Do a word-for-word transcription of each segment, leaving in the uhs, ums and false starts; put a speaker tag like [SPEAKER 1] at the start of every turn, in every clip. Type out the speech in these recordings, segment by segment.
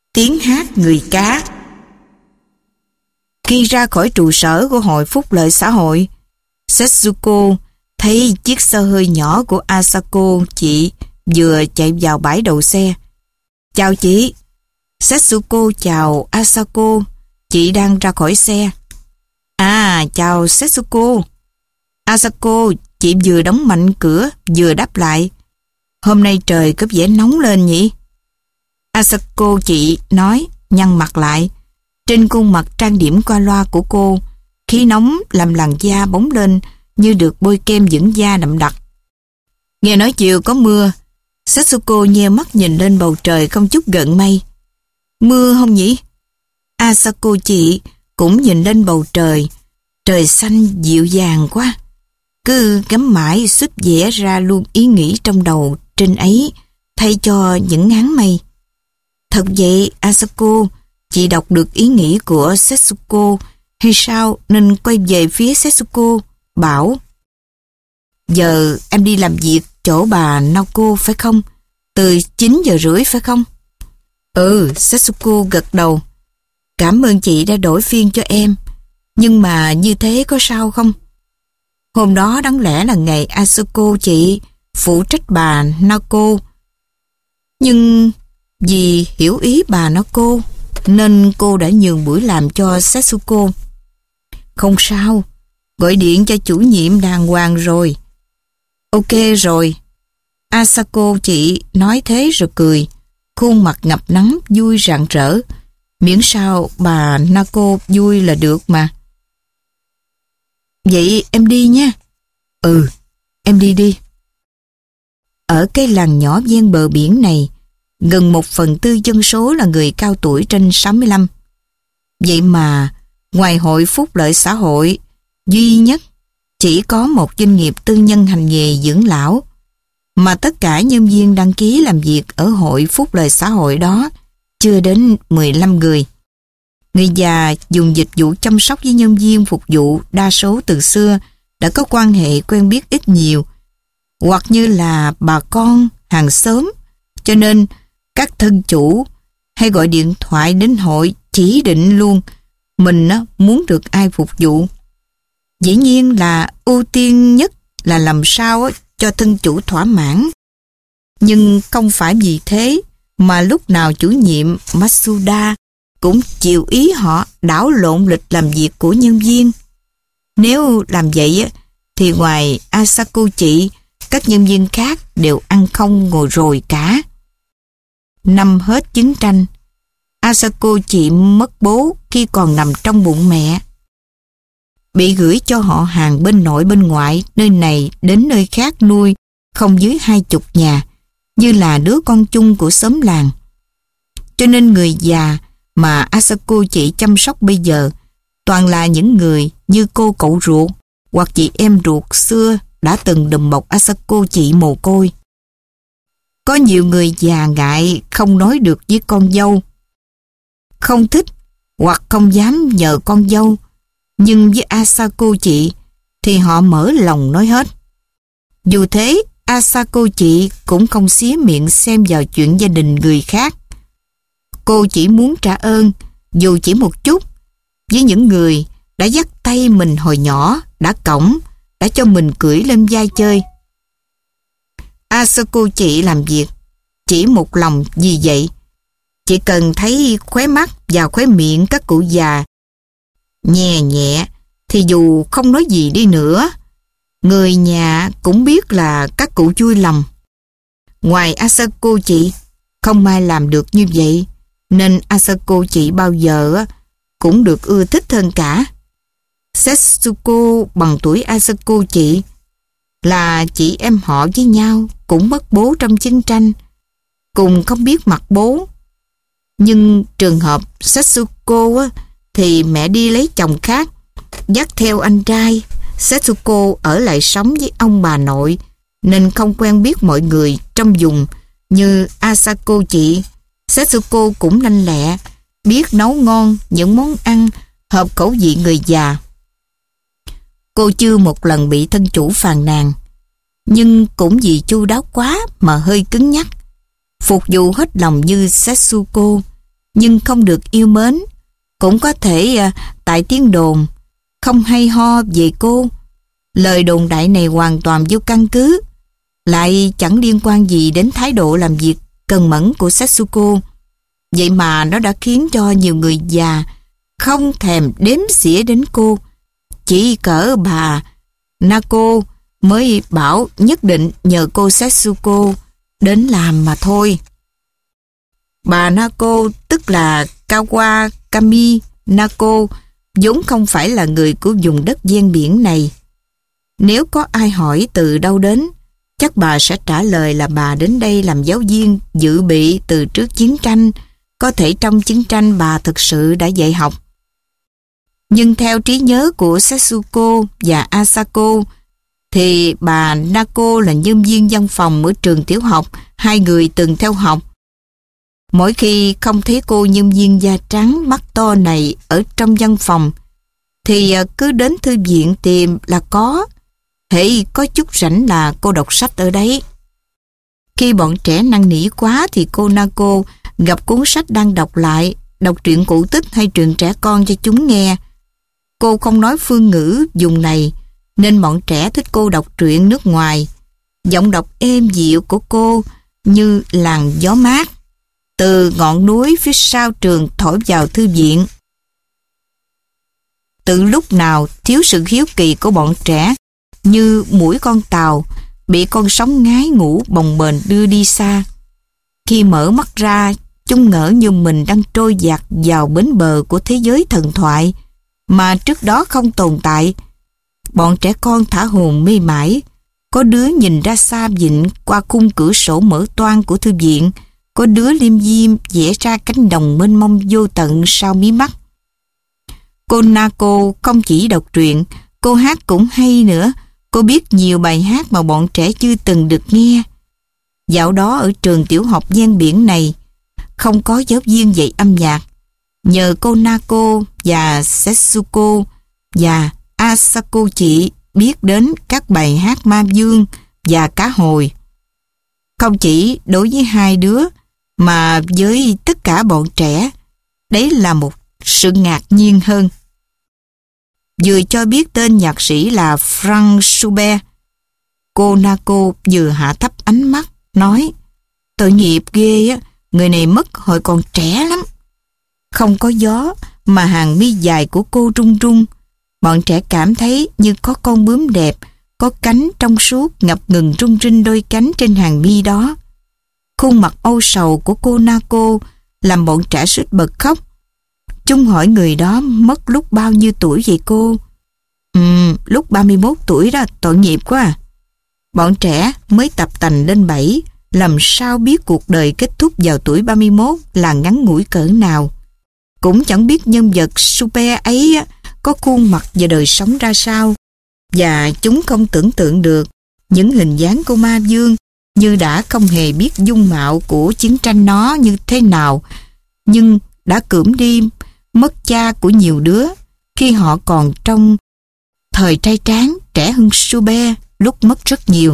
[SPEAKER 1] Tiếng hát người cá. Khi ra khỏi trụ sở của Hội Phúc lợi xã hội, Setsuko thấy chiếc xe hơi nhỏ của Asako chị vừa chạy vào bãi đậu xe. Chào chị. Setsuko chào Asako, chị đang ra khỏi xe. À, chào Setsuko. Asako, chị vừa đóng mạnh cửa, vừa đáp lại. Hôm nay trời có vẻ nóng lên nhỉ? Asako chị nói, nhăn mặt lại. Trên khuôn mặt trang điểm qua loa của cô, khí nóng làm làn da bóng lên như được bôi kem dưỡng da đậm đặc. Nghe nói chiều có mưa. Setsuko nheo mắt nhìn lên bầu trời không chút gợn mây. Mưa không nhỉ? Asako chị cũng nhìn lên bầu trời. Trời xanh dịu dàng quá. Cứ ngắm mãi xuất vẽ ra luôn ý nghĩ trong đầu trên ấy thay cho những áng mây. Thật vậy, Asako, chị đọc được ý nghĩ của Setsuko hay sao nên quay về phía Setsuko, bảo: Giờ em đi làm việc chỗ bà Naoko phải không? Từ chín giờ rưỡi phải không? Ừ, Setsuko gật đầu. Cảm ơn chị đã đổi phiên cho em. Nhưng mà như thế có sao không? Hôm đó đáng lẽ là ngày Asako chị phụ trách bà Naoko. Nhưng vì hiểu ý bà Naoko nên cô đã nhường buổi làm cho Setsuko. Không sao, gọi điện cho chủ nhiệm đàng hoàng rồi. Ok rồi. Asako chị nói thế rồi cười, khuôn mặt ngập nắng vui rạng rỡ. Miễn sao bà Naoko vui là được mà. Vậy em đi nha. Ừ, em đi đi. Ở cái làng nhỏ ven bờ biển này, gần một phần tư dân số là người cao tuổi trên sáu mươi lăm. Vậy mà, ngoài Hội Phúc lợi xã hội, duy nhất chỉ có một doanh nghiệp tư nhân hành nghề dưỡng lão, mà tất cả nhân viên đăng ký làm việc ở Hội Phúc lợi xã hội đó chưa đến mười lăm người. Người già dùng dịch vụ chăm sóc với nhân viên phục vụ đa số từ xưa đã có quan hệ quen biết ít nhiều, hoặc như là bà con, hàng xóm, cho nên các thân chủ hay gọi điện thoại đến hội chỉ định luôn mình muốn được ai phục vụ. Dĩ nhiên là ưu tiên nhất là làm sao cho thân chủ thỏa mãn. Nhưng không phải vì thế mà lúc nào chủ nhiệm Matsuda cũng chịu ý họ đảo lộn lịch làm việc của nhân viên. Nếu làm vậy thì ngoài Asako chị, các nhân viên khác đều ăn không ngồi rồi cả. Năm hết chiến tranh, Asako chị mất bố khi còn nằm trong bụng mẹ. Bị gửi cho họ hàng bên nội bên ngoại, nơi này đến nơi khác nuôi không dưới hai chục nhà, như là đứa con chung của xóm làng. Cho nên người già mà Asako chị chăm sóc bây giờ toàn là những người như cô cậu ruột hoặc chị em ruột xưa đã từng đùm bọc Asako chị mồ côi. Có nhiều người già ngại không nói được với con dâu, không thích hoặc không dám nhờ con dâu, nhưng với Asako chị thì họ mở lòng nói hết. Dù thế, Asako chị cũng không xía miệng xem vào chuyện gia đình người khác. Cô chỉ muốn trả ơn, dù chỉ một chút, với những người đã dắt tay mình hồi nhỏ, đã cõng, đã cho mình cưỡi lên vai chơi. Asako chị làm việc chỉ một lòng vì vậy. Chỉ cần thấy khóe mắt và khóe miệng các cụ già nhẹ nhẹ thì dù không nói gì đi nữa, người nhà cũng biết là các cụ vui lòng. Ngoài Asako chị, không ai làm được như vậy, nên Asako chị bao giờ cũng được ưa thích hơn cả. Setsuko bằng tuổi Asako chị, là chị em họ với nhau, cũng mất bố trong chiến tranh, cùng không biết mặt bố. Nhưng trường hợp Setsuko thì mẹ đi lấy chồng khác, dắt theo anh trai. Setsuko ở lại sống với ông bà nội, nên không quen biết mọi người trong vùng như Asako chị. Setsuko cũng lanh lẹ, biết nấu ngon những món ăn hợp khẩu vị người già. Cô chưa một lần bị thân chủ phàn nàn, nhưng cũng vì chu đáo quá mà hơi cứng nhắc. Phục vụ hết lòng như Setsuko, nhưng không được yêu mến. Cũng có thể à, tại tiếng đồn không hay ho về cô. Lời đồn đại này hoàn toàn vô căn cứ, lại chẳng liên quan gì đến thái độ làm việc cần mẫn của Setsuko. Vậy mà nó đã khiến cho nhiều người già không thèm đếm xỉa đến cô. Chỉ cỡ bà Nako mới bảo nhất định nhờ cô Setsuko đến làm mà thôi. Bà Nako, tức là Kawakami Nako, vốn không phải là người của vùng đất ven biển này. Nếu có ai hỏi từ đâu đến, chắc bà sẽ trả lời là bà đến đây làm giáo viên dự bị từ trước chiến tranh. Có thể trong chiến tranh bà thực sự đã dạy học. Nhưng theo trí nhớ của Setsuko và Asako, thì bà Nako là nhân viên văn phòng ở trường tiểu học hai người từng theo học. Mỗi khi không thấy cô nhân viên da trắng mắt to này ở trong văn phòng, thì cứ đến thư viện tìm là có. Hễ có chút rảnh là cô đọc sách ở đấy. Khi bọn trẻ năn nỉ quá thì cô Nako gặp cuốn sách đang đọc lại, đọc truyện cổ tích hay truyện trẻ con cho chúng nghe. Cô không nói phương ngữ vùng này, nên bọn trẻ thích cô đọc truyện nước ngoài. Giọng đọc êm dịu của cô như làn gió mát từ ngọn núi phía sau trường thổi vào thư viện. Từ lúc nào thiếu sự hiếu kỳ của bọn trẻ, như mũi con tàu bị con sóng ngái ngủ bồng bềnh đưa đi xa. Khi mở mắt ra, chúng ngỡ như mình đang trôi dạt vào bến bờ của thế giới thần thoại mà trước đó không tồn tại. Bọn trẻ con thả hồn mê mải. Có đứa nhìn ra xa vịnh qua khung cửa sổ mở toang của thư viện, có đứa liêm diêm vẽ ra cánh đồng mênh mông vô tận sau mí mắt. Cô Nako không chỉ đọc truyện, cô hát cũng hay nữa. Cô biết nhiều bài hát mà bọn trẻ chưa từng được nghe. Dạo đó ở trường tiểu học ven biển này không có giáo viên dạy âm nhạc. Nhờ cô Nako và Setsuko và Asako chị biết đến các bài hát ma dương và cá hồi. Không chỉ đối với hai đứa mà với tất cả bọn trẻ, đấy là một sự ngạc nhiên hơn. Vừa cho biết tên nhạc sĩ là Franz Schubert, cô Nako vừa hạ thấp ánh mắt nói: tội nghiệp ghê á, người này mất hồi còn trẻ lắm. Không có gió mà hàng mi dài của cô rung rung. Bọn trẻ cảm thấy như có con bướm đẹp, có cánh trong suốt ngập ngừng rung rinh đôi cánh trên hàng mi đó. Khuôn mặt âu sầu của cô Nako làm bọn trẻ suýt bật khóc. Chúng hỏi người đó mất lúc bao nhiêu tuổi vậy cô? Ừ, lúc ba mươi mốt tuổi đó, tội nghiệp quá à. Bọn trẻ mới tập tành lên bảy, làm sao biết cuộc đời kết thúc vào tuổi ba mươi mốt là ngắn ngủi cỡ nào. Cũng chẳng biết nhân vật super ấy có khuôn mặt và đời sống ra sao. Và chúng không tưởng tượng được những hình dáng của ma dương, như đã không hề biết dung mạo của chiến tranh nó như thế nào, nhưng đã cưỡng đi mất cha của nhiều đứa khi họ còn trong thời trai tráng, trẻ hơn Schubert lúc mất rất nhiều.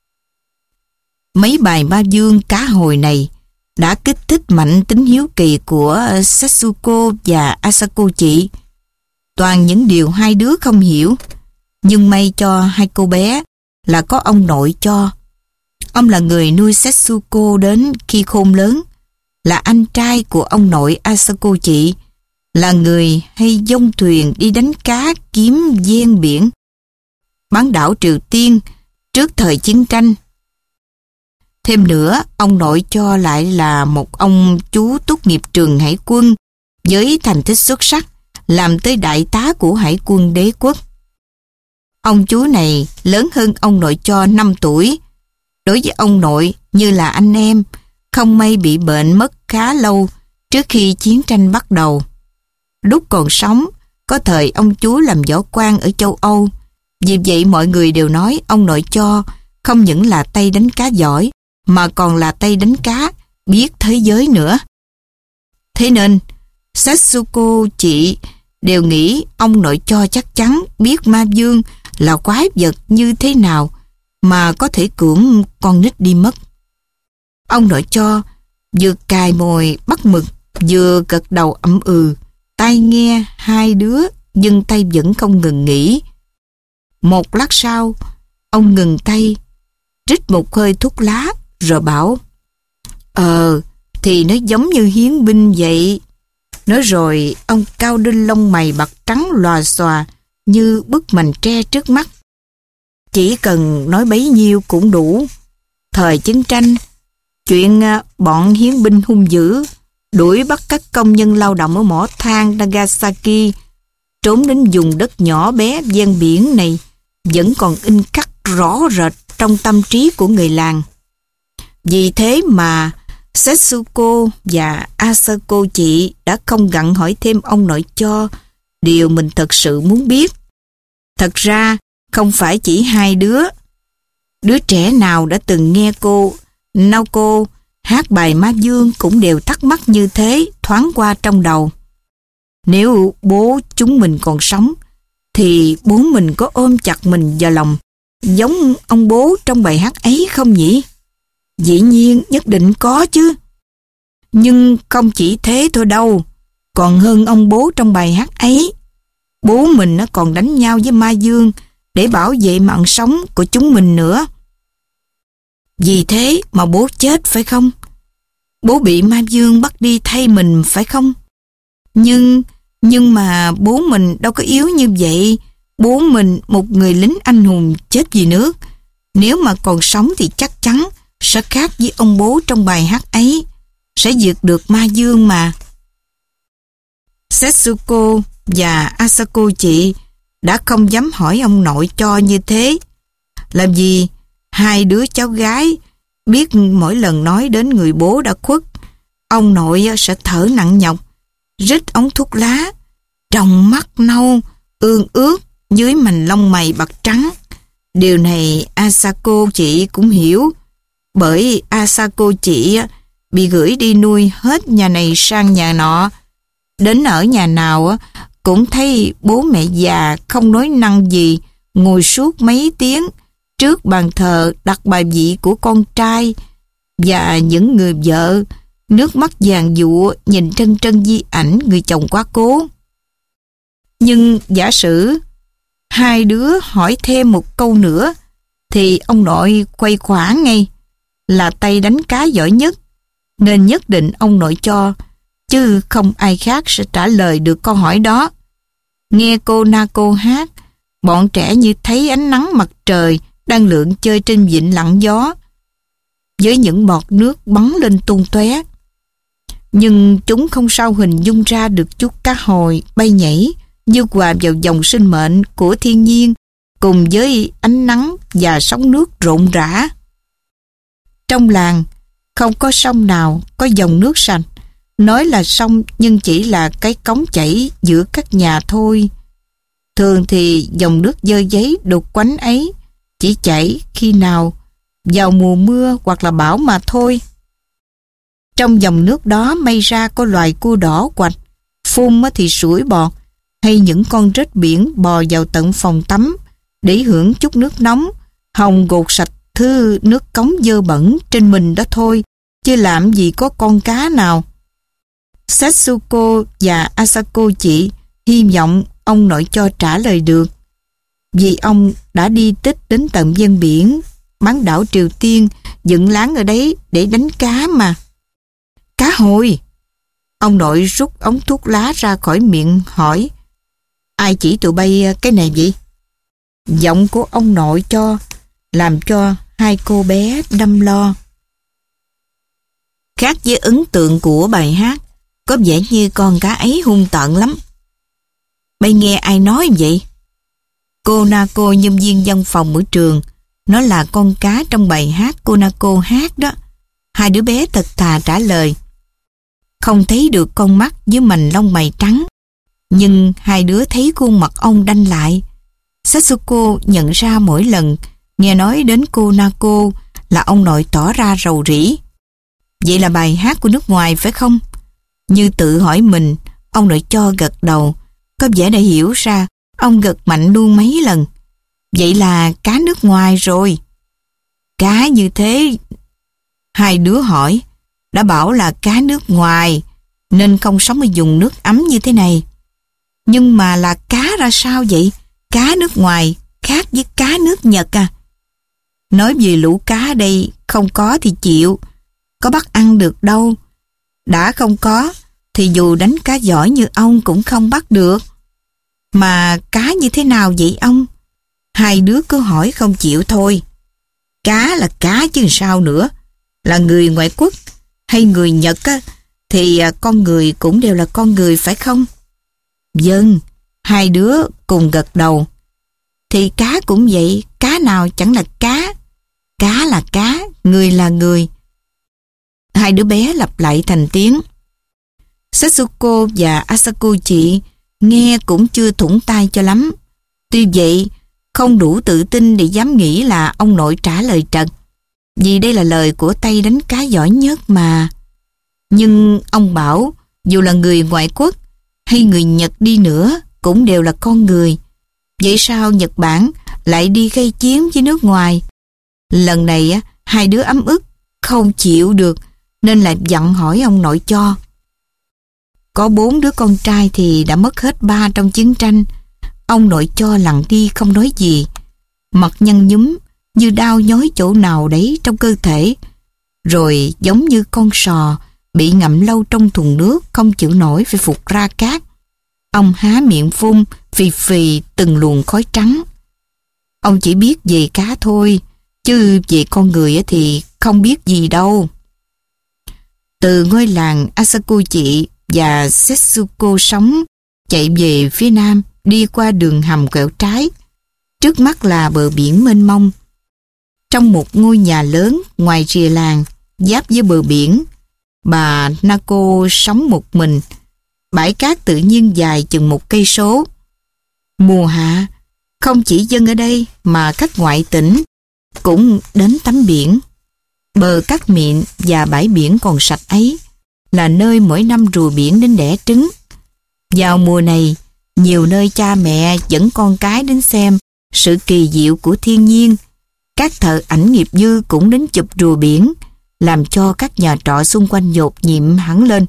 [SPEAKER 1] Mấy bài ma dương cá hồi này đã kích thích mạnh tính hiếu kỳ của Setsuko và Asako chị. Toàn những điều hai đứa không hiểu, nhưng may cho hai cô bé là có ông nội cho. Ông là người nuôi Setsuko đến khi khôn lớn, là anh trai của ông nội Asako chị, là người hay dông thuyền đi đánh cá kiếm ven biển bán đảo Triều Tiên trước thời chiến tranh. Thêm nữa, ông nội cho lại là một ông chú tốt nghiệp trường hải quân với thành tích xuất sắc, làm tới đại tá của hải quân đế quốc. Ông chú này lớn hơn ông nội cho năm tuổi. Đối với ông nội như là anh em, không may bị bệnh mất khá lâu trước khi chiến tranh bắt đầu. Lúc còn sống, có thời ông chú làm võ quan ở châu Âu. Vì vậy mọi người đều nói ông nội cho không những là tay đánh cá giỏi, mà còn là tay đánh cá biết thế giới nữa. Thế nên, Setsuko chị đều nghĩ ông nội cho chắc chắn biết ma dương là quái vật như thế nào mà có thể cưỡng con nít đi mất. Ông nội cho vừa cài mồi bắt mực, Vừa gật đầu ậm ừ, tai nghe hai đứa nhưng tay vẫn không ngừng nghỉ. Một lát sau, ông ngừng tay, rít một hơi thuốc lá, rồi bảo: Ờ, thì nó giống như hiến binh vậy. Nói rồi, ông cao đinh lông mày bạc trắng lòa xòa như bức mành tre trước mắt. Chỉ cần nói bấy nhiêu cũng đủ. Thời chiến tranh, chuyện bọn hiến binh hung dữ đuổi bắt các công nhân lao động ở mỏ than Nagasaki trốn đến vùng đất nhỏ bé ven biển này vẫn còn in khắc rõ rệt trong tâm trí của người làng. Vì thế mà Setsuko và Asako chị đã không gặng hỏi thêm ông nội cho điều mình thật sự muốn biết. Thật ra không phải chỉ hai đứa. Đứa trẻ nào đã từng nghe cô Naoko hát bài Ma Dương cũng đều thắc mắc như thế thoáng qua trong đầu. Nếu bố chúng mình còn sống, thì bố mình có ôm chặt mình vào lòng giống ông bố trong bài hát ấy không nhỉ? Dĩ nhiên nhất định có chứ. Nhưng không chỉ thế thôi đâu, còn hơn ông bố trong bài hát ấy. Bố mình nó còn đánh nhau với Ma Dương để bảo vệ mạng sống của chúng mình nữa. Vì thế mà bố chết phải không? Bố bị Ma Dương bắt đi thay mình phải không? Nhưng, nhưng mà bố mình đâu có yếu như vậy. Bố mình một người lính anh hùng chết vì nước. Nếu mà còn sống thì chắc chắn sẽ khác với ông bố trong bài hát ấy. Sẽ diệt được Ma Dương mà. Setsuko và Asako chị đã không dám hỏi ông nội cho như thế. Làm gì hai đứa cháu gái biết mỗi lần nói đến người bố đã khuất, ông nội sẽ thở nặng nhọc, rít ống thuốc lá, tròng mắt nâu, ương ướt dưới mành lông mày bạc trắng. Điều này Asako chị cũng hiểu, bởi Asako chị bị gửi đi nuôi hết nhà này sang nhà nọ. Đến ở nhà nào cũng thấy bố mẹ già không nói năng gì, ngồi suốt mấy tiếng trước bàn thờ đặt bài vị của con trai, và những người vợ nước mắt vàng dụa nhìn trân trân di ảnh người chồng quá cố. Nhưng giả sử hai đứa hỏi thêm một câu nữa thì ông nội quay khoản ngay, là tay đánh cá giỏi nhất, nên nhất định ông nội cho, chứ không ai khác sẽ trả lời được câu hỏi đó. Nghe cô Naoko hát, bọn trẻ như thấy ánh nắng mặt trời đang lượn chơi trên vịnh lặng gió, với những bọt nước bắn lên tung tóe. Nhưng chúng không sao hình dung ra được chút cá hồi bay nhảy như hòa vào dòng sinh mệnh của thiên nhiên cùng với ánh nắng và sóng nước rộn rã. Trong làng không có sông nào có dòng nước sạch. Nói là sông nhưng chỉ là cái cống chảy giữa các nhà thôi. Thường thì dòng nước dơ giấy đục quánh ấy chỉ chảy khi nào vào mùa mưa hoặc là bão mà thôi. Trong dòng nước đó may ra có loài cua đỏ quạch, phun thì sủi bọt, hay những con rết biển bò vào tận phòng tắm để hưởng chút nước nóng, hòng gột sạch thứ nước cống dơ bẩn trên mình đó thôi, chứ làm gì có con cá nào. Setsuko và Asako chị hy vọng ông nội cho trả lời được, vì ông đã đi tích đến tận ven biển, bán đảo Triều Tiên, dựng láng ở đấy để đánh cá mà. Cá hồi? Ông nội rút ống thuốc lá ra khỏi miệng hỏi: Ai chỉ tụi bay cái này vậy? Giọng của ông nội cho làm cho hai cô bé đăm lo. Khác với ấn tượng của bài hát, có vẻ như con cá ấy hung tợn lắm. Bay nghe ai nói vậy? Cô Naoko, nhân viên văn phòng ở trường, nó là con cá trong bài hát cô Naoko hát đó. Hai đứa bé thật thà trả lời. Không thấy được con mắt với mành lông mày trắng, nhưng hai đứa thấy khuôn mặt ông đanh lại. Setsuko nhận ra mỗi lần nghe nói đến cô Naoko là ông nội tỏ ra rầu rĩ. Vậy là bài hát của nước ngoài phải không? Như tự hỏi mình, ông nội cho gật đầu. Có vẻ đã hiểu ra, ông gật mạnh luôn mấy lần. Vậy là cá nước ngoài rồi. Cá như thế? Hai đứa hỏi. Đã bảo là cá nước ngoài. nên không sống ở vùng nước ấm như thế này. Nhưng mà là cá ra sao vậy? Cá nước ngoài khác với cá nước Nhật à? Nói về lũ cá đây, không có thì chịu, có bắt ăn được đâu. Đã không có, thì dù đánh cá giỏi như ông cũng không bắt được. Mà cá như thế nào vậy ông? Hai đứa cứ hỏi không chịu thôi. Cá là cá chứ sao nữa. Là người ngoại quốc hay người Nhật á, thì con người cũng đều là con người phải không? Vâng, hai đứa cùng gật đầu. Thì cá cũng vậy, cá nào chẳng là cá. Cá là cá, người là người. Hai đứa bé lặp lại thành tiếng. Setsuko và Asako chị nghe cũng chưa thủng tai cho lắm. Tuy vậy, không đủ tự tin để dám nghĩ là ông nội trả lời trật. Vì đây là lời của tay đánh cá giỏi nhất mà. Nhưng ông bảo, dù là người ngoại quốc hay người Nhật đi nữa, cũng đều là con người. Vậy sao Nhật Bản lại đi gây chiến với nước ngoài? Lần này hai đứa ấm ức, không chịu được, nên lại dặn hỏi ông nội cho. Có bốn đứa con trai thì đã mất hết ba trong chiến tranh. Ông nội cho lặng đi không nói gì. Mặt nhăn nhúm như đau nhói chỗ nào đấy trong cơ thể. Rồi giống như con sò bị ngậm lâu trong thùng nước không chịu nổi phải phục ra cát. Ông há miệng phun phì phì từng luồng khói trắng. Ông chỉ biết về cá thôi, chứ về con người thì không biết gì đâu. Từ ngôi làng Asakuchi và Setsuko sống chạy về phía nam, đi qua đường hầm quẹo trái. Trước mắt là bờ biển mênh mông. Trong một ngôi nhà lớn ngoài rìa làng, giáp với bờ biển, bà Nako sống một mình. Bãi cát tự nhiên dài chừng một cây số. Mùa hạ, không chỉ dân ở đây mà khách ngoại tỉnh cũng đến tắm biển. Bờ cát mịn và bãi biển còn sạch ấy là nơi mỗi năm rùa biển đến đẻ trứng. Vào mùa này, nhiều nơi cha mẹ dẫn con cái đến xem sự kỳ diệu của thiên nhiên. Các thợ ảnh nghiệp dư cũng đến chụp rùa biển, làm cho các nhà trọ xung quanh nhộn nhịp hẳn lên.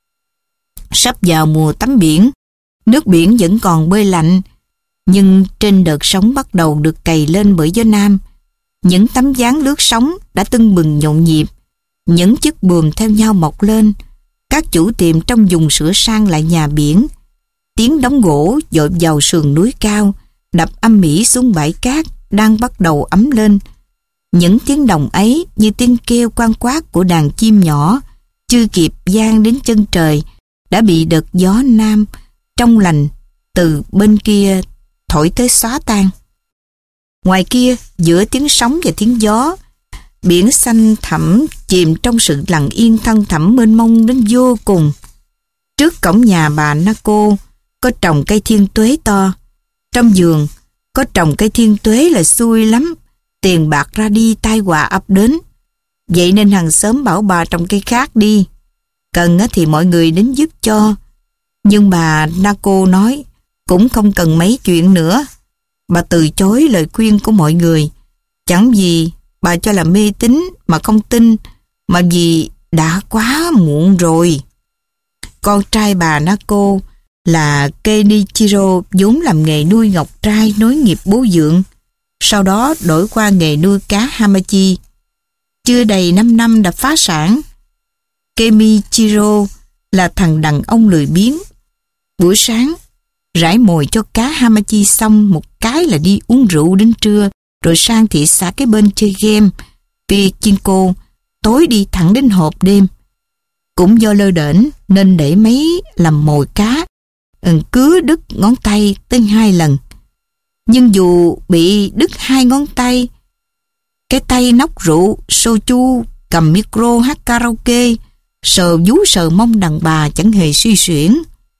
[SPEAKER 1] Sắp vào mùa tắm biển, nước biển vẫn còn bơi lạnh, nhưng trên đợt sóng bắt đầu được cày lên bởi gió nam. Những tấm ván lướt sóng đã tưng bừng nhộn nhịp, những chiếc buồm theo nhau mọc lên. Các chủ tiệm trong vùng sửa sang lại nhà biển. Tiếng đóng gỗ dội vào sườn núi cao, đập âm ỉ xuống bãi cát đang bắt đầu ấm lên. Những tiếng đồng ấy như tiếng kêu quan quát của đàn chim nhỏ, chưa kịp vang đến chân trời, đã bị đợt gió nam trong lành từ bên kia thổi tới xóa tan. Ngoài kia, giữa tiếng sóng và tiếng gió, biển xanh thẳm chìm trong sự lặng yên thâm thẳm mênh mông đến vô cùng. Trước cổng nhà bà Nako có trồng cây thiên tuế to. Trong vườn có trồng cây thiên tuế là xui lắm, tiền bạc ra đi tai họa ập đến. Vậy nên hàng xóm bảo bà trồng cây khác đi, cần thì mọi người đến giúp cho. Nhưng bà Nako nói cũng không cần mấy chuyện nữa. Bà từ chối lời khuyên của mọi người. Chẳng vì bà cho là mê tín mà không tin, mà vì đã quá muộn rồi. Con trai bà Nako là Kenichiro vốn làm nghề nuôi ngọc trai nối nghiệp bố dượng, sau đó đổi qua nghề nuôi cá hamachi. Chưa đầy năm năm đã phá sản. Kenichiro là thằng đàn ông lười biếng. Buổi sáng rải mồi cho cá hamachi xong một cái là đi uống rượu đến trưa, rồi sang thị xã cái bên chơi game Pachinko, tối đi thẳng đến hộp đêm. Cũng do lơ đễnh nên để mấy làm mồi cá, cứ đứt ngón tay tới hai lần. Nhưng dù bị đứt hai ngón tay, cái tay nóc rượu, soju, cầm micro hát karaoke, sờ vú sờ mông đàn bà chẳng hề suy xuyển.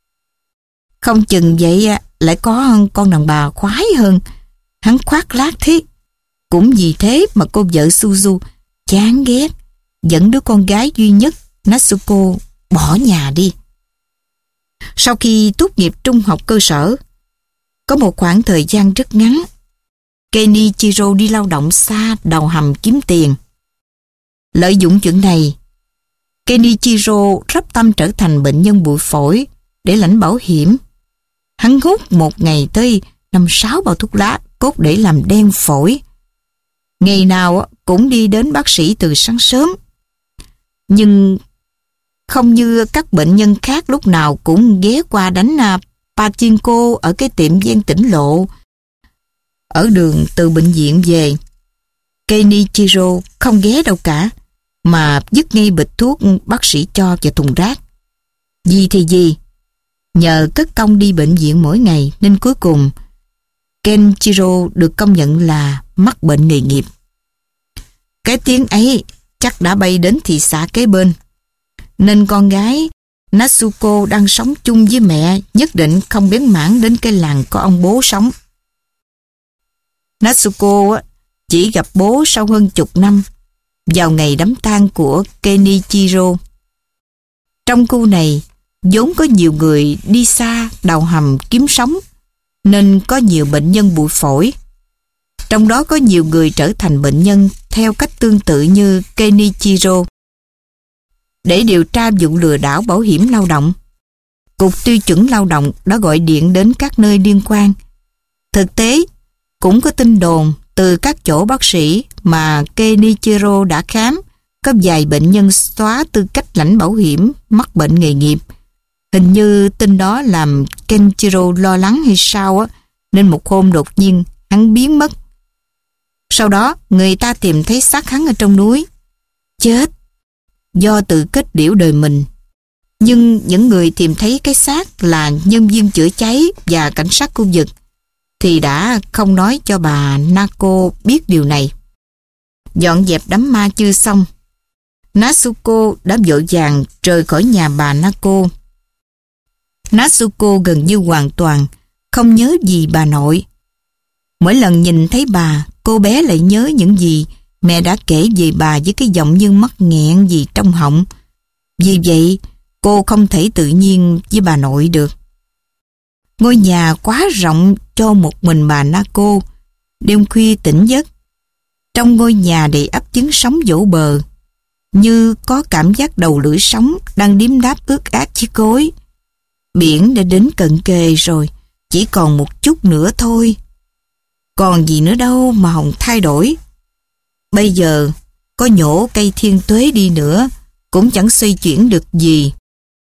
[SPEAKER 1] Không chừng vậy lại có con đàn bà khoái hơn. Hắn khoác lác thế. Cũng vì thế mà cô vợ Suzu chán ghét, dẫn đứa con gái duy nhất Natsuko bỏ nhà đi. Sau khi tốt nghiệp trung học cơ sở, có một khoảng thời gian rất ngắn, Kenichiro đi lao động xa đầu hầm kiếm tiền. Lợi dụng chuyện này, Kenichiro rắp tâm trở thành bệnh nhân bụi phổi để lãnh bảo hiểm. Hắn hút một ngày tới năm sáu bao thuốc lá cốt để làm đen phổi. Ngày nào cũng đi đến bác sĩ từ sáng sớm. Nhưng không như các bệnh nhân khác lúc nào cũng ghé qua đánh pachinko ở cái tiệm ven tỉnh lộ. Ở đường từ bệnh viện về, Kenichiro không ghé đâu cả, mà dứt ngay bịch thuốc bác sĩ cho vào thùng rác. Gì thì gì, nhờ cất công đi bệnh viện mỗi ngày nên cuối cùng Kenichiro được công nhận là mắc bệnh nghề nghiệp. Cái tiếng ấy chắc đã bay đến thị xã kế bên, nên con gái Natsuko đang sống chung với mẹ nhất định không bén mảng đến cái làng có ông bố sống. Natsuko chỉ gặp bố sau hơn chục năm, vào ngày đám tang của Kenichiro. Trong khu này vốn có nhiều người đi xa đào hầm kiếm sống, nên có nhiều bệnh nhân bụi phổi. Trong đó có nhiều người trở thành bệnh nhân theo cách tương tự như Kenichiro. Để điều tra vụ lừa đảo bảo hiểm lao động, Cục Tiêu chuẩn Lao động đã gọi điện đến các nơi liên quan. Thực tế, cũng có tin đồn từ các chỗ bác sĩ mà Kenichiro đã khám, có vài bệnh nhân xóa tư cách lãnh bảo hiểm mắc bệnh nghề nghiệp. Hình như tin đó làm Kenichiro lo lắng hay sao á, nên một hôm đột nhiên hắn biến mất. Sau đó người ta tìm thấy xác hắn ở trong núi, chết do tự kết liễu đời mình. Nhưng những người tìm thấy cái xác là nhân viên chữa cháy và cảnh sát khu vực thì đã không nói cho bà Nako biết điều này. Dọn dẹp đám ma chưa xong, Natsuko đã vội vàng rời khỏi nhà bà Nako. Natsuko gần như hoàn toàn không nhớ gì bà nội. Mỗi lần nhìn thấy bà, cô bé lại nhớ những gì mẹ đã kể về bà với cái giọng như mắc nghẹn gì trong họng. Vì vậy, cô không thể tự nhiên với bà nội được. Ngôi nhà quá rộng cho một mình bà Nako. Đêm khuya tỉnh giấc, trong ngôi nhà đầy ắp tiếng sóng vỗ bờ, như có cảm giác đầu lưỡi sóng đang điếm đáp ướt át chiếc gối. Biển đã đến cận kề rồi, chỉ còn một chút nữa thôi. Còn gì nữa đâu mà Hồng thay đổi. Bây giờ, có nhổ cây thiên tuế đi nữa, cũng chẳng xoay chuyển được gì.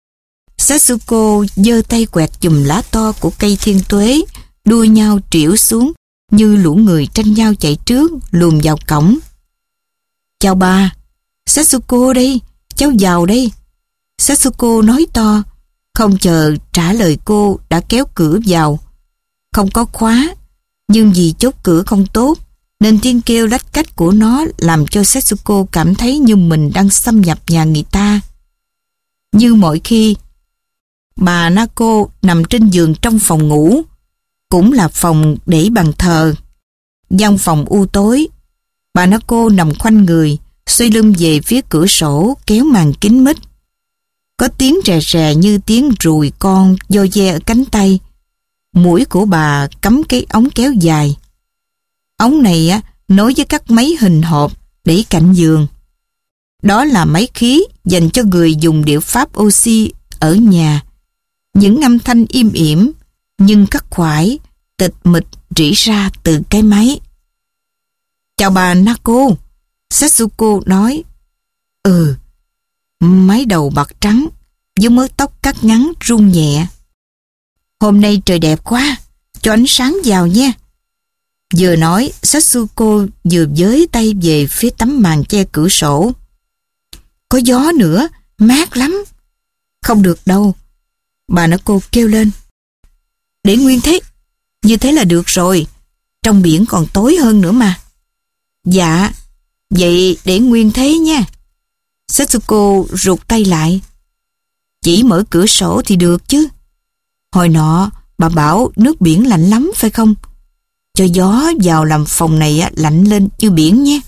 [SPEAKER 1] Setsuko giơ tay quẹt chùm lá to của cây thiên tuế, đua nhau triểu xuống như lũ người tranh nhau chạy trước luồn vào cổng. Chào bà, Setsuko đây, cháu vào đây. Setsuko nói to, không chờ trả lời cô đã kéo cửa vào. Không có khóa, nhưng vì chốt cửa không tốt, nên tiếng kêu lách cách của nó làm cho Setsuko cảm thấy như mình đang xâm nhập nhà người ta. Như mọi khi, bà Nako nằm trên giường trong phòng ngủ, cũng là phòng để bàn thờ. Gian phòng u tối, bà Nako nằm khoanh người, xoay lưng về phía cửa sổ kéo màn kín mít. Có tiếng rè rè như tiếng ruồi con do ve ở cánh tay. Mũi của bà cắm cái ống kéo dài. Ống này á nối với các máy hình hộp để cạnh giường. Đó là máy khí dành cho người dùng điệu pháp oxy ở nhà. Những âm thanh im ỉm nhưng khắc khoải, tịch mịch rỉ ra từ cái máy. Chào bà Nako, Setsuko nói. Ừ, mái đầu bạc trắng với mớ tóc cắt ngắn rung nhẹ. Hôm nay trời đẹp quá, cho ánh sáng vào nha. Vừa nói, Setsuko vừa với tay về phía tấm màn che cửa sổ. Có gió nữa, mát lắm. Không được đâu, bà Nako kêu lên. Để nguyên thế, như thế là được rồi. Trong biển còn tối hơn nữa mà. Dạ, vậy để nguyên thế nha. Setsuko rụt tay lại. Chỉ mở cửa sổ thì được chứ. Hồi nọ bà bảo nước biển lạnh lắm phải không? Cho gió vào làm phòng này lạnh lên như biển nhé.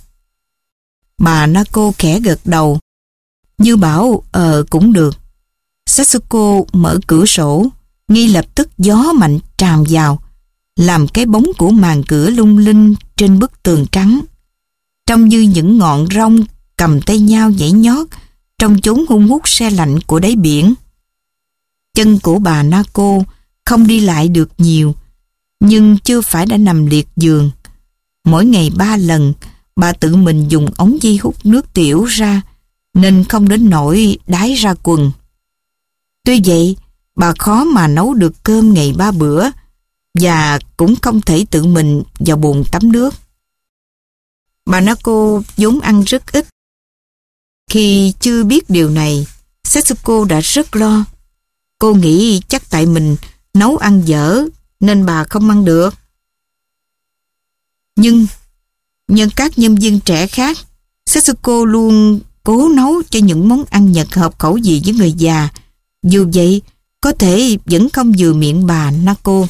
[SPEAKER 1] Bà Nako khẽ gật đầu, như bảo ờ cũng được. Setsuko mở cửa sổ, ngay lập tức gió mạnh tràn vào, làm cái bóng của màn cửa lung linh trên bức tường trắng. Trông như những ngọn rong cầm tay nhau nhảy nhót trong chốn hun hút se lạnh của đáy biển. Chân của bà Nako không đi lại được nhiều, nhưng chưa phải đã nằm liệt giường. Mỗi ngày ba lần, bà tự mình dùng ống dây hút nước tiểu ra, nên không đến nỗi đái ra quần. Tuy vậy, bà khó mà nấu được cơm ngày ba bữa, và cũng không thể tự mình vào bồn tắm nước. Bà Nako vốn ăn rất ít. Khi chưa biết điều này, Setsuko đã rất lo. Cô nghĩ chắc tại mình nấu ăn dở nên bà không ăn được. Nhưng nhân các nhân viên trẻ khác, Setsuko luôn cố nấu cho những món ăn Nhật hợp khẩu vị với người già. Dù vậy, có thể vẫn không vừa miệng bà Nako.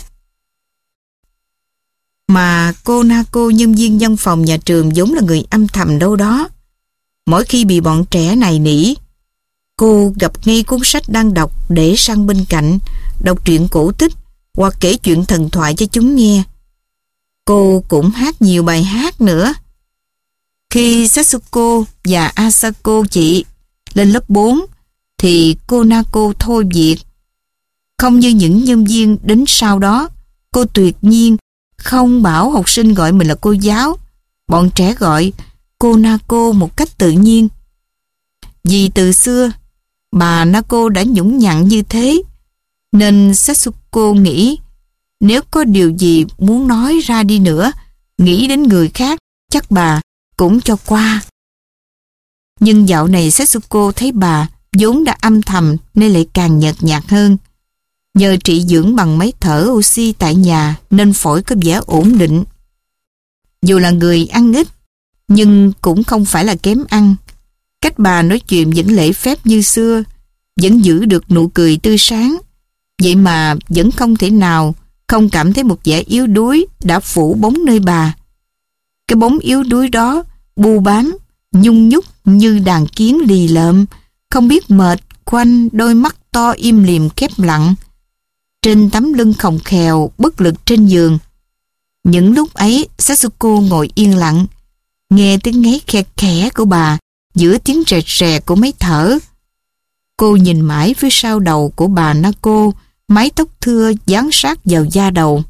[SPEAKER 1] Mà cô Nako, nhân viên văn phòng nhà trường, vốn là người âm thầm đâu đó. Mỗi khi bị bọn trẻ này nỉ, cô gặp ngay cuốn sách đang đọc để sang bên cạnh, đọc truyện cổ tích hoặc kể chuyện thần thoại cho chúng nghe. Cô cũng hát nhiều bài hát nữa. Khi Setsuko và Asako chị lên lớp bốn, thì cô Nako thôi việc. Không như những nhân viên đến sau đó, cô tuyệt nhiên không bảo học sinh gọi mình là cô giáo. Bọn trẻ gọi cô Nako một cách tự nhiên. Vì từ xưa, bà Nako đã nhũng nhặn như thế, nên Setsuko nghĩ nếu có điều gì muốn nói ra đi nữa, nghĩ đến người khác, chắc bà cũng cho qua. Nhưng dạo này Setsuko thấy bà vốn đã âm thầm nên lại càng nhợt nhạt hơn. Nhờ trị dưỡng bằng máy thở oxy tại nhà nên phổi có vẻ ổn định. Dù là người ăn ít, nhưng cũng không phải là kém ăn. Cách bà nói chuyện vẫn lễ phép như xưa, vẫn giữ được nụ cười tươi sáng. Vậy mà vẫn không thể nào không cảm thấy một vẻ yếu đuối đã phủ bóng nơi bà. Cái bóng yếu đuối đó bu bám, nhung nhúc như đàn kiến lì lợm, không biết mệt quanh đôi mắt to im lìm khép lặng. Trên tấm lưng khòng khèo bất lực trên giường. Những lúc ấy Setsuko ngồi yên lặng, nghe tiếng ngáy khe khẽ của bà giữa tiếng rẹt rè của máy thở. Cô nhìn mãi phía sau đầu của bà Nako, mái tóc thưa dán sát vào da đầu.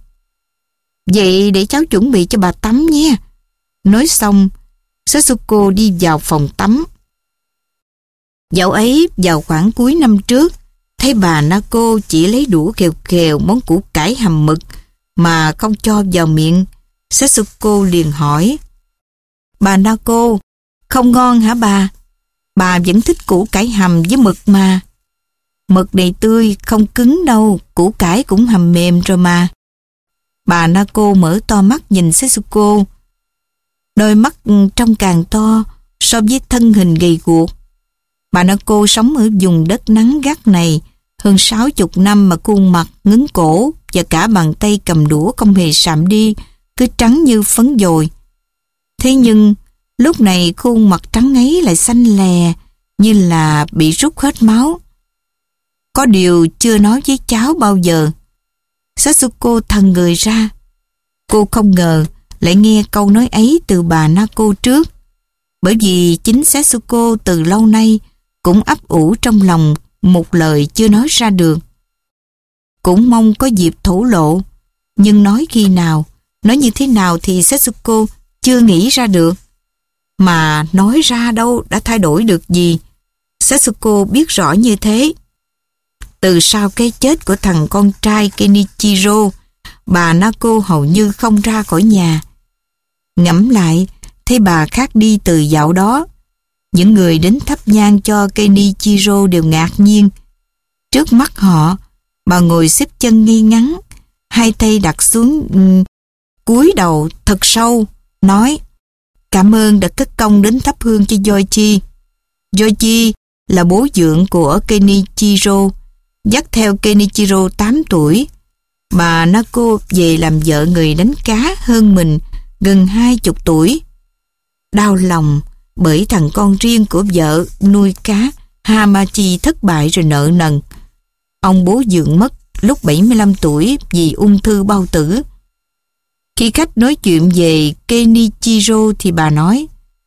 [SPEAKER 1] Vậy để cháu chuẩn bị cho bà tắm nhé. Nói xong, Setsuko đi vào phòng tắm. Dạo ấy, vào khoảng cuối năm trước, thấy bà Nako chỉ lấy đũa khều khều món củ cải hầm mực mà không cho vào miệng. Setsuko liền hỏi: Bà Nako, không ngon hả bà? Bà vẫn thích củ cải hầm với mực mà. Mực này tươi, không cứng đâu, củ cải cũng hầm mềm rồi mà. Bà Nako mở to mắt nhìn Setsuko. Đôi mắt trông càng to so với thân hình gầy guộc. Bà Nako sống ở vùng đất nắng gắt này hơn sáu chục năm mà khuôn mặt ngấn cổ và cả bàn tay cầm đũa không hề sạm đi, cứ trắng như phấn dồi. Thế nhưng lúc này khuôn mặt trắng ấy lại xanh lè, như là bị rút hết máu. Có điều chưa nói với cháu bao giờ. Setsuko thần người ra. Cô không ngờ lại nghe câu nói ấy từ bà Nako trước, bởi vì chính Setsuko từ lâu nay cũng ấp ủ trong lòng một lời chưa nói ra được. Cũng mong có dịp thổ lộ, nhưng nói khi nào, nói như thế nào thì Setsuko chưa nghĩ ra được. Mà nói ra đâu đã thay đổi được gì. Setsuko biết rõ như thế. Từ sau cái chết của thằng con trai Kenichiro, bà Nako hầu như không ra khỏi nhà. Ngẫm lại, thấy bà khác đi từ dạo đó. Những người đến thắp nhang cho Kenichiro đều ngạc nhiên. Trước mắt họ, bà ngồi xếp chân ngay ngắn, hai tay đặt xuống, um, cúi đầu thật sâu, nói: Cảm ơn đã cất công đến thắp hương cho Yoichi. Yoichi là bố dượng của Kenichiro, dắt theo Kenichiro tám tuổi. Bà Nako về làm vợ người đánh cá hơn mình gần hai chục tuổi. Đau lòng bởi thằng con riêng của vợ nuôi cá Hamachi thất bại rồi nợ nần. Ông bố dượng mất lúc bảy mươi lăm tuổi vì ung thư bao tử. Khi khách nói chuyện về Kenichiro thì bà nói: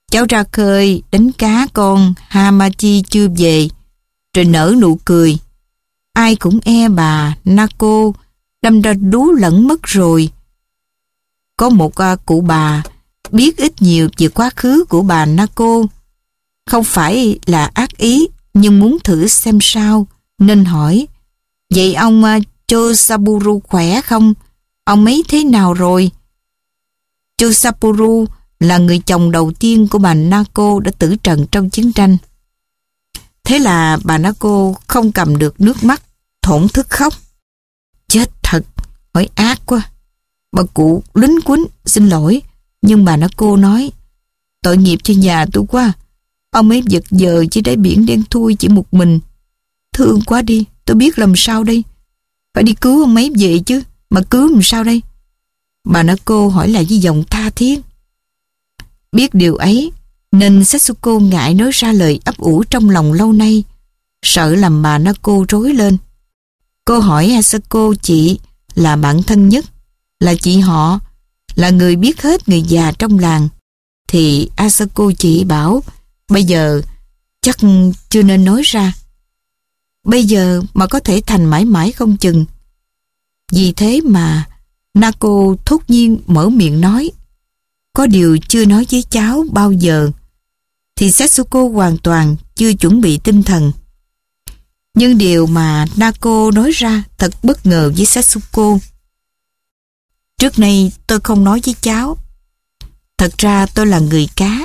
[SPEAKER 1] Cháu ra khơi đánh cá con Hamachi chưa về. Rồi nở nụ cười. Ai cũng e bà Nako đâm ra đú lẫn mất rồi. Có một uh, cụ bà biết ít nhiều về quá khứ của bà Nako. Không phải là ác ý, nhưng muốn thử xem sao, nên hỏi: vậy ông uh, Chosaburu khỏe không? Ông ấy thế nào rồi? Chosaburu là người chồng đầu tiên của bà Nako đã tử trận trong chiến tranh. Thế là bà Nako không cầm được nước mắt, thổn thức khóc. Chết thật, hỏi ác quá. Bà cụ lính quýnh xin lỗi, nhưng bà Nako nói: tội nghiệp cho nhà tôi quá. Ông ấy giật giờ dưới đáy biển đen thui chỉ một mình. Thương quá đi, tôi biết làm sao đây. Phải đi cứu ông ấy về chứ, mà cứu làm sao đây? Bà Nako hỏi lại với giọng tha thiết. Biết điều ấy, nên Setsuko ngại nói ra lời ấp ủ trong lòng lâu nay, sợ làm bà Nako rối lên. Cô hỏi Asako chị là bạn thân nhất, là chị họ, là người biết hết người già trong làng, thì Asako chị bảo bây giờ chắc chưa nên nói ra. Bây giờ mà có thể thành mãi mãi không chừng. Vì thế mà Nako thốt nhiên mở miệng nói: có điều chưa nói với cháu bao giờ. Thì Setsuko hoàn toàn chưa chuẩn bị tinh thần. Nhưng điều mà Nako nói ra thật bất ngờ với Setsuko. Trước nay tôi không nói với cháu. Thật ra tôi là người cá.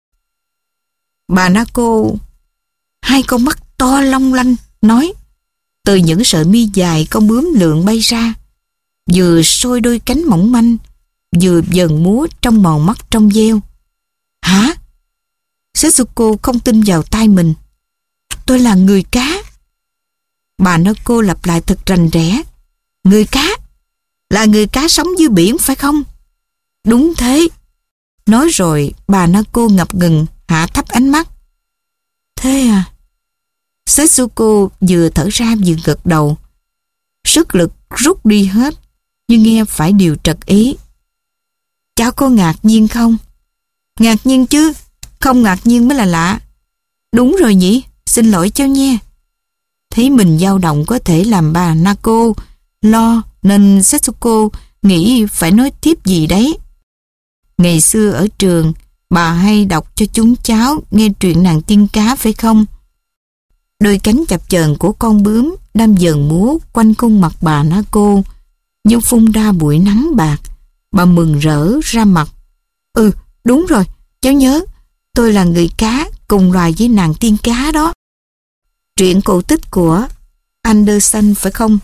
[SPEAKER 1] Bà Nako, hai con mắt to long lanh, nói. Từ những sợi mi dài con bướm lượn bay ra, vừa sôi đôi cánh mỏng manh, vừa dần múa trong màu mắt trong veo. Hả? Setsuko không tin vào tai mình. Tôi là người cá. Bà Nako lặp lại thật rành rẽ. Người cá? Là người cá sống dưới biển phải không? Đúng thế. Nói rồi bà Nako ngập ngừng hạ thấp ánh mắt. Thế à? Setsuko vừa thở ra vừa gật đầu. Sức lực rút đi hết, nhưng nghe phải điều trật ý. Cháu có ngạc nhiên không? Ngạc nhiên chứ, không ngạc nhiên mới là lạ. Đúng rồi nhỉ, xin lỗi cháu nha. Thấy mình dao động có thể làm bà Nako lo, nên Setsuko nghĩ phải nói tiếp gì đấy. Ngày xưa ở trường, bà hay đọc cho chúng cháu nghe truyện nàng tiên cá phải không? Đôi cánh chập chờn của con bướm đang dần múa quanh khuôn mặt bà Nako, như phun ra bụi nắng bạc. Bà mừng rỡ ra mặt. Ừ, đúng rồi, cháu nhớ, tôi là người cá cùng loài với nàng tiên cá đó. Truyện cổ tích của Andersen phải không?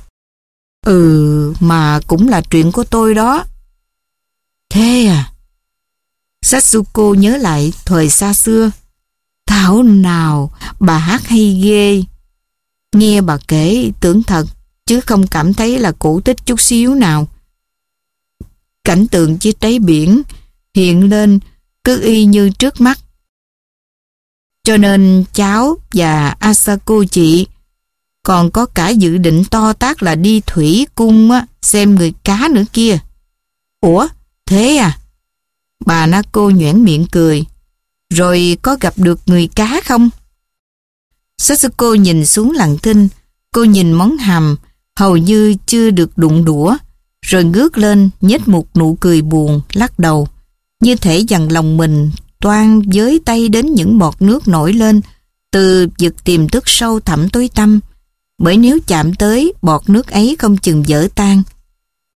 [SPEAKER 1] Ừ, mà cũng là truyện của tôi đó. Thế à? Setsuko nhớ lại thời xa xưa. Thảo nào, bà hát hay ghê. Nghe bà kể tưởng thật, chứ không cảm thấy là cổ tích chút xíu nào. Cảnh tượng dưới đáy biển hiện lên cứ y như trước mắt. Cho nên cháu và Asako chị còn có cả dự định to tát là đi thủy cung á, xem người cá nữa kia. Ủa, thế à? Bà Nako nhoẻn miệng cười. Rồi có gặp được người cá không? Setsuko nhìn xuống lặng thinh. Cô nhìn món hầm hầu như chưa được đụng đũa, rồi ngước lên nhếch một nụ cười buồn, lắc đầu, như thể dằn lòng mình toan với tay đến những bọt nước nổi lên từ vực tiềm thức sâu thẳm tối tăm. Bởi nếu chạm tới, bọt nước ấy không chừng vỡ tan,